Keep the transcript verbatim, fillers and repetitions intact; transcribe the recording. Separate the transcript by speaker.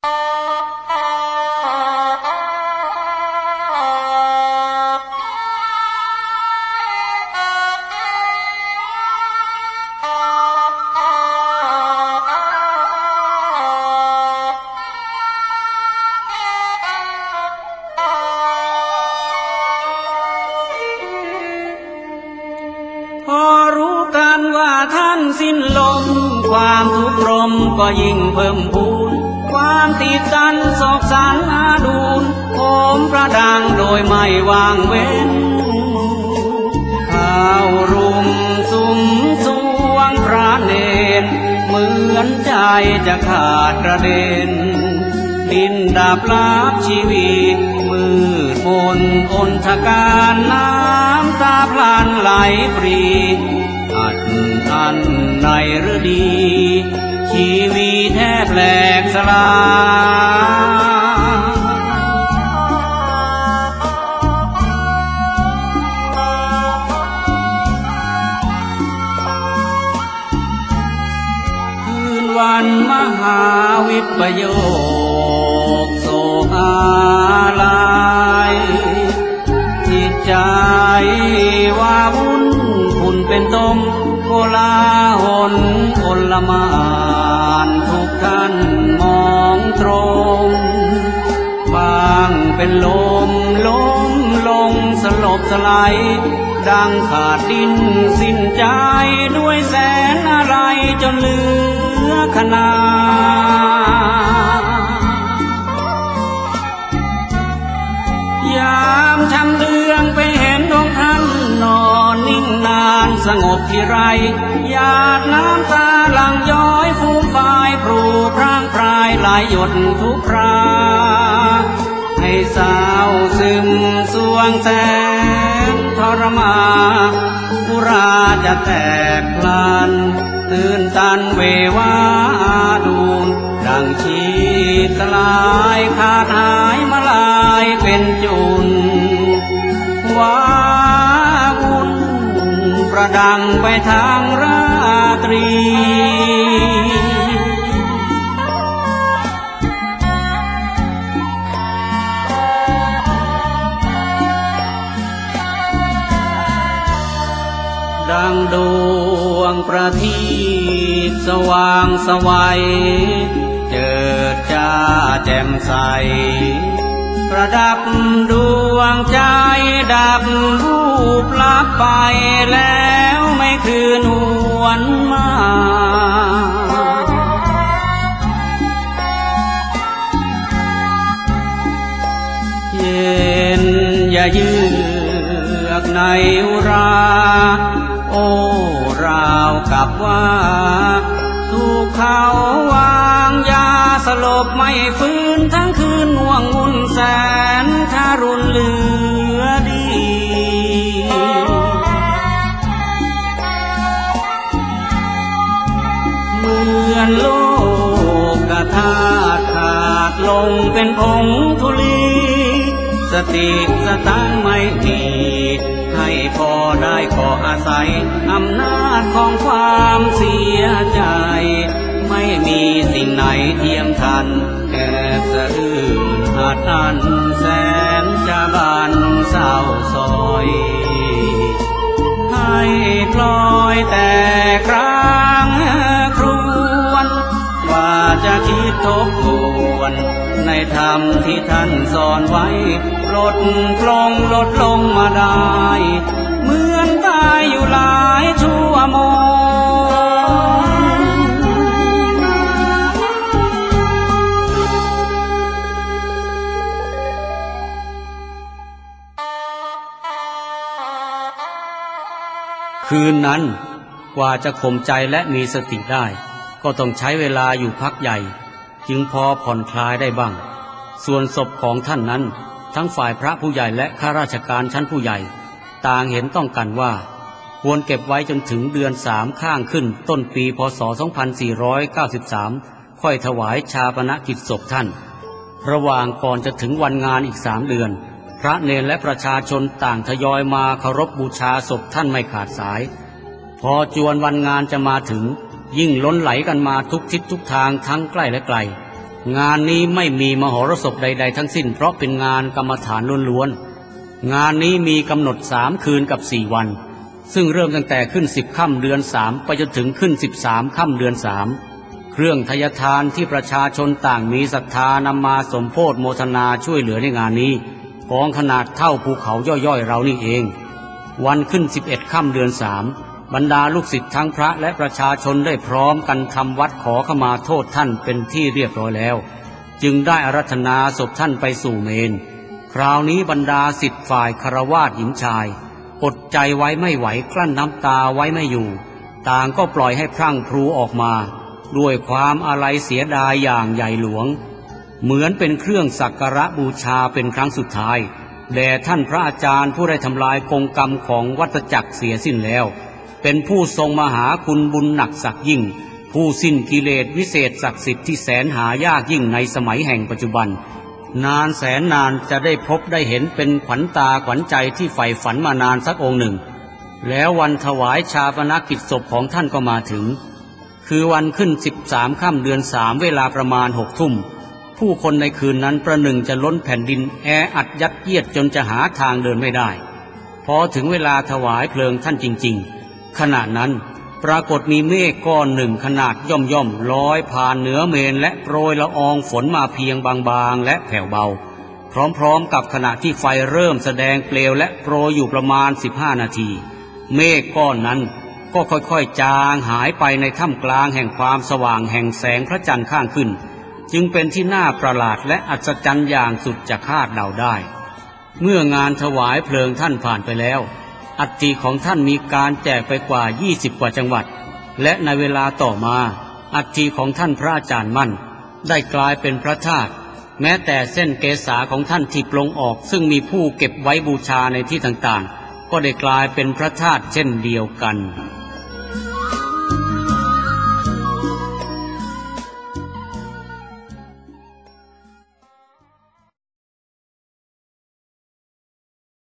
Speaker 1: พอรู้กันว่าท่านสิ้นลมความทุกข์รมก็ยิ่งเพิ่มพูนความติดตันโศกสันอาดูลโหมกระดังโดยไม่วางเว้นข้าวรุ่มสุมสวงพระเนตรเหมือนใจจะขาดกระเด็นดินดาบลับชีวิตมืดมนอนทการน้ำตาพลันไหลปรีอัดอันในฤดีชีวิตแทบแหลกสลายคืนวันมหาวิปโยคโศกอาลัยจิตใจว่าวุ่นคุณเป็นตมโกลาหลอลหม่านทุกท่านมองตรงบางเป็นลมล้มลงสลบสลายดังขาดดินสิ้นใจด้วยแสนอะไรจนเหลือขนาดยามชำเลืองไปเห็นดวงท่านนอนนิ่งนานสงบที่ไรหยาดน้ำตาหลั่งย้อยฟูมฟายพรูพร่างพรายไหลหยดทุกคราให้สาวซึมสวงแสงทรมานบุราจะแตกพลันตื่นตันเววาดูนดังชีสลายขาดหายมาลายเป็นจุนว้าวุ่นประดังไปทางราตรีดังดวงประทีปสว่างสวัยเจิดจ้าแจ่มใสประดับดวงใจดับรูปลับไปแล้วไม่คืนหวนมาเย็นอย่าเยือกในอุราโอ้ราวกับว่าถูกเขาวางยาสลบไม่ฟื้นทั้งคืนห่วงงุ่นแสนทารุณเหลือดีเหมือนโลกธาตุขาดลงเป็นผงธุลีสติสตังไม่มีให้พอได้ขออาศัยอำนาจของความเสียใจไม่มีสิ่งไหนเทียมทันแก่สะอื้นหัดอันแสนจะบานเศร้าซอยให้ปล่อยแต่ครั้งครวนว่าจะคิดทบทวนในธรรมที่ท่านสอนไว้ลดลงลดลงมาได้เหมือนตายอยู่หลายชั่วโมงคืนนั้นกว่าจะข่มใจและมีสติได้ก็ต้องใช้เวลาอยู่พักใหญ่จึงพอผ่อนคลายได้บ้างส่วนศพของท่านนั้นทั้งฝ่ายพระผู้ใหญ่และข้าราชการชั้นผู้ใหญ่ต่างเห็นต้องกันว่าควรเก็บไว้จนถึงเดือนสามข้างขึ้นต้นปีพ.ศ. สองพันสี่ร้อยเก้าสิบสามค่อยถวายชาปนกิจศพท่านระหว่างก่อนจะถึงวันงานอีกสามเดือนพระเณรและประชาชนต่างทยอยมาเคารพบูชาศพท่านไม่ขาดสายพอจวนวันงานจะมาถึงยิ่งล้นไหลกันมาทุกทิศทุกทางทั้งใกล้และไกลงานนี้ไม่มีมโหรสพใดๆทั้งสิ้นเพราะเป็นงานกรรมฐานล้วนๆงานนี้มีกำหนดสามคืนกับสี่วันซึ่งเริ่มตั้งแต่ขึ้นสิบค่ำเดือนสามไปจนถึงขึ้นสิบสามค่ำเดือนสามเครื่องทยทานที่ประชาชนต่างมีศรัทธานำมาสมโภชโมทนาช่วยเหลือในงานนี้กองขนาดเท่าภูเขาย่อยๆเรานี่เองวันขึ้นสิบเอ็ดค่ำเดือนสามบรรดาลูกศิษย์ทั้งพระและประชาชนได้พร้อมกันทำวัดขอขมาโทษท่านเป็นที่เรียบร้อยแล้วจึงได้อาราธนาศพท่านไปสู่เมรุคราวนี้บรรดาศิษย์ฝ่ายคฤหัสถ์หญิงชายอดใจไว้ไม่ไหวกลั้นน้ำตาไว้ไม่อยู่ต่างก็ปล่อยให้พรั่งพรูออกมาด้วยความอาลัยเสียดายอย่างใหญ่หลวงเหมือนเป็นเครื่องสักการะบูชาเป็นครั้งสุดท้ายแด่ท่านพระอาจารย์ผู้ได้ทำลายกงกรรมของวัฏจักรเสียสิ้นแล้วเป็นผู้ทรงมหาคุณบุญหนักศักยิ่งผู้สิ้นกิเลสวิเศษศักดิ์สิทธิ์ที่แสนหายากยิ่งในสมัยแห่งปัจจุบันนานแสนนานจะได้พบได้เห็นเป็นขวัญตาขวัญใจที่ใฝ่ฝันมานานสักองค์หนึ่งแล้ววันถวายชาปนกิจศพของท่านก็มาถึงคือวันขึ้นสิบสามค่ำเดือนสามเวลาประมาณหกทุ่มผู้คนในคืนนั้นประหนึ่งจะล้นแผ่นดินแออัดยัดเยียดจนจะหาทางเดินไม่ได้พอถึงเวลาถวายเพลิงท่านจริงๆขณะนั้นปรากฏมีเมฆก้อนหนึ่งขนาดย่อมย่อมลอยผ่านเหนือเมรุและโปรยละอองฝนมาเพียงบางๆและแผ่วเบาพร้อมๆกับขณะที่ไฟเริ่มแสดงเปลวและโปรยอยู่ประมาณสิบห้านาทีเมฆก้อนนั้นก็ค่อยๆจางหายไปในท่ามกลางแห่งความสว่างแห่งแสงพระจันทร์ข้างขึ้นจึงเป็นที่น่าประหลาดและอัศจรรย์อย่างสุดจะคาดเดาได้เมื่องานถวายเพลิงท่านผ่านไปแล้วอัฐิของท่านมีการแจกไปกว่ายี่สิบกว่าจังหวัดและในเวลาต่อมาอัฐิของท่านพระอาจารย์มั่นได้กลายเป็นพระธาตุแม้แต่เส้นเกศาของท่านที่ปลงออกซึ่งมีผู้เก็บไว้บูชาในที่ต่างๆก็ได้กลายเป็นพระธาตุเช่นเดียวกัน